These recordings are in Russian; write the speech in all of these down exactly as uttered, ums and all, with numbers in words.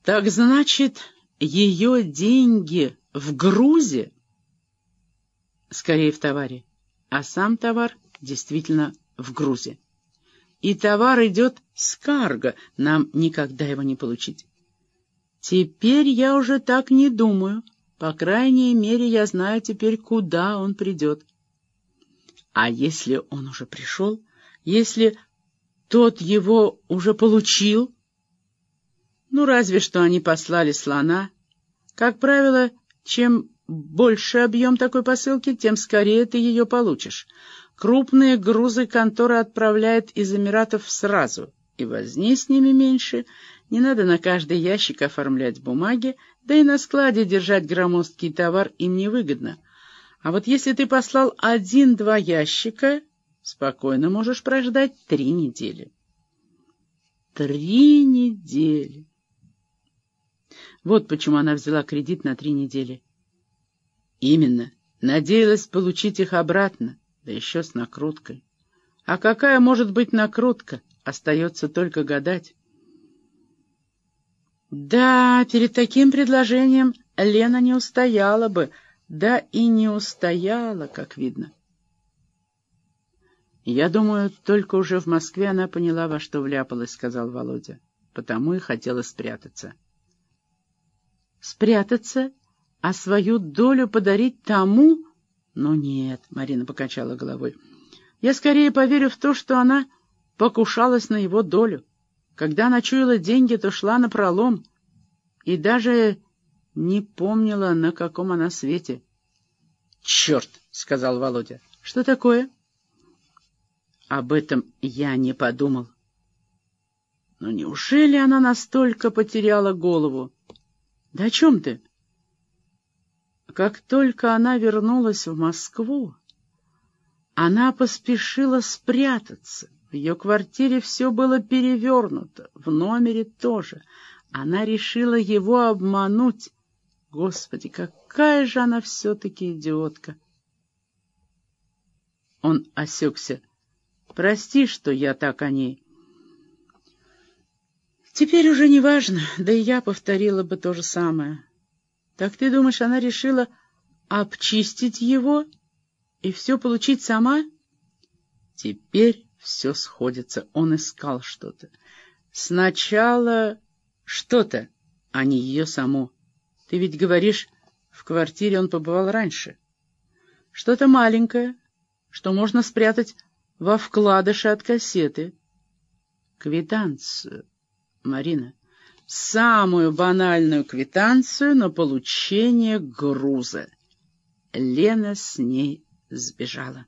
Так значит, ее деньги в грузе? Скорее в товаре. А сам товар действительно в грузе. И товар идет с карго, нам никогда его не получить. Теперь я уже так не думаю. По крайней мере, я знаю теперь, куда он придет. А если он уже пришел? Если тот его уже получил? Ну, разве что они послали слона. Как правило, чем больше объем такой посылки, тем скорее ты ее получишь. Крупные грузы контора отправляет из Эмиратов сразу, и возни с ними меньше. Не надо на каждый ящик оформлять бумаги, да и на складе держать громоздкий товар им невыгодно. А вот если ты послал один-два ящика, спокойно можешь прождать три недели. Три недели. Вот почему она взяла кредит на три недели. Именно. Надеялась получить их обратно, да еще с накруткой. А какая может быть накрутка? Остается только гадать. Да, перед таким предложением Лена не устояла бы, да и не устояла, как видно. «Я думаю, только уже в Москве она поняла, во что вляпалась», — сказал Володя. «Потому и хотела спрятаться». «Спрятаться? А свою долю подарить тому?» «Ну нет», — Марина покачала головой. «Я скорее поверю в то, что она покушалась на его долю. Когда она чуяла деньги, то шла напролом и даже не помнила, на каком она свете». «Черт!» — сказал Володя. «Что такое?» «Об этом я не подумал». «Но неужели она настолько потеряла голову?» «Да о чем ты?» Как только она вернулась в Москву, она поспешила спрятаться. В ее квартире все было перевернуто, в номере тоже. Она решила его обмануть. Господи, какая же она все-таки идиотка! Он осекся. «Прости, что я так о ней». «Теперь уже не важно, да и я повторила бы то же самое». «Так ты думаешь, она решила обчистить его и все получить сама?» Теперь все сходится. Он искал что-то. Сначала что-то, а не ее саму. Ты ведь говоришь, в квартире он побывал раньше. Что-то маленькое, что можно спрятать во вкладыше от кассеты. Квитанцию, Марина. Самую банальную квитанцию на получение груза. Лена с ней сбежала.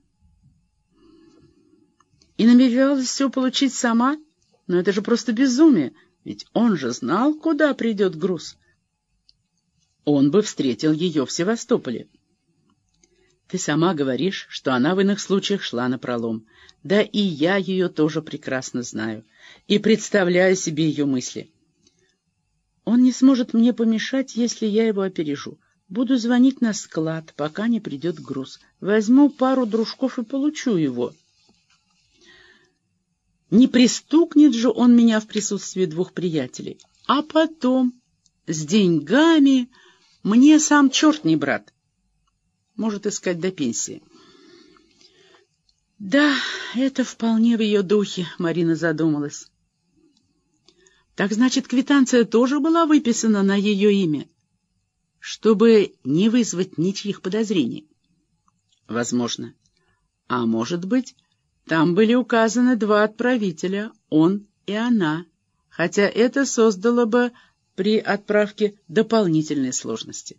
И намеревалась все получить сама? Но это же просто безумие, ведь он же знал, куда придет груз. Он бы встретил ее в Севастополе. Ты сама говоришь, что она в иных случаях шла напролом. Да и я ее тоже прекрасно знаю и представляю себе ее мысли. Он не сможет мне помешать, если я его опережу. Буду звонить на склад, пока не придет груз. Возьму пару дружков и получу его. Не пристукнет же он меня в присутствии двух приятелей. А потом, с деньгами, мне сам черт не брат. Может искать до пенсии. Да, это вполне в ее духе, Марина задумалась. Так значит, квитанция тоже была выписана на ее имя, чтобы не вызвать ничьих подозрений? Возможно. А может быть, там были указаны два отправителя, он и она, хотя это создало бы при отправке дополнительные сложности.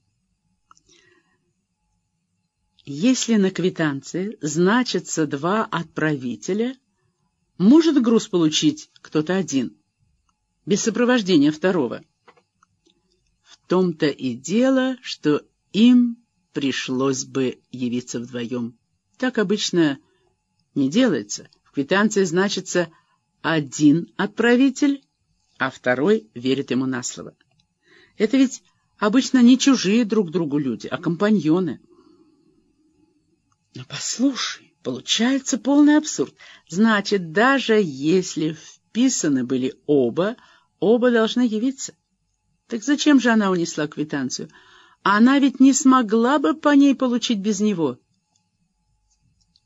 Если на квитанции значатся два отправителя, может груз получить кто-то один, без сопровождения второго. В том-то и дело, что им пришлось бы явиться вдвоем. Так обычно не делается. В квитанции значится один отправитель, а второй верит ему на слово. Это ведь обычно не чужие друг другу люди, а компаньоны. Но послушай, получается полный абсурд. Значит, даже если вписаны были оба, оба должны явиться. Так зачем же она унесла квитанцию? Она ведь не смогла бы по ней получить без него.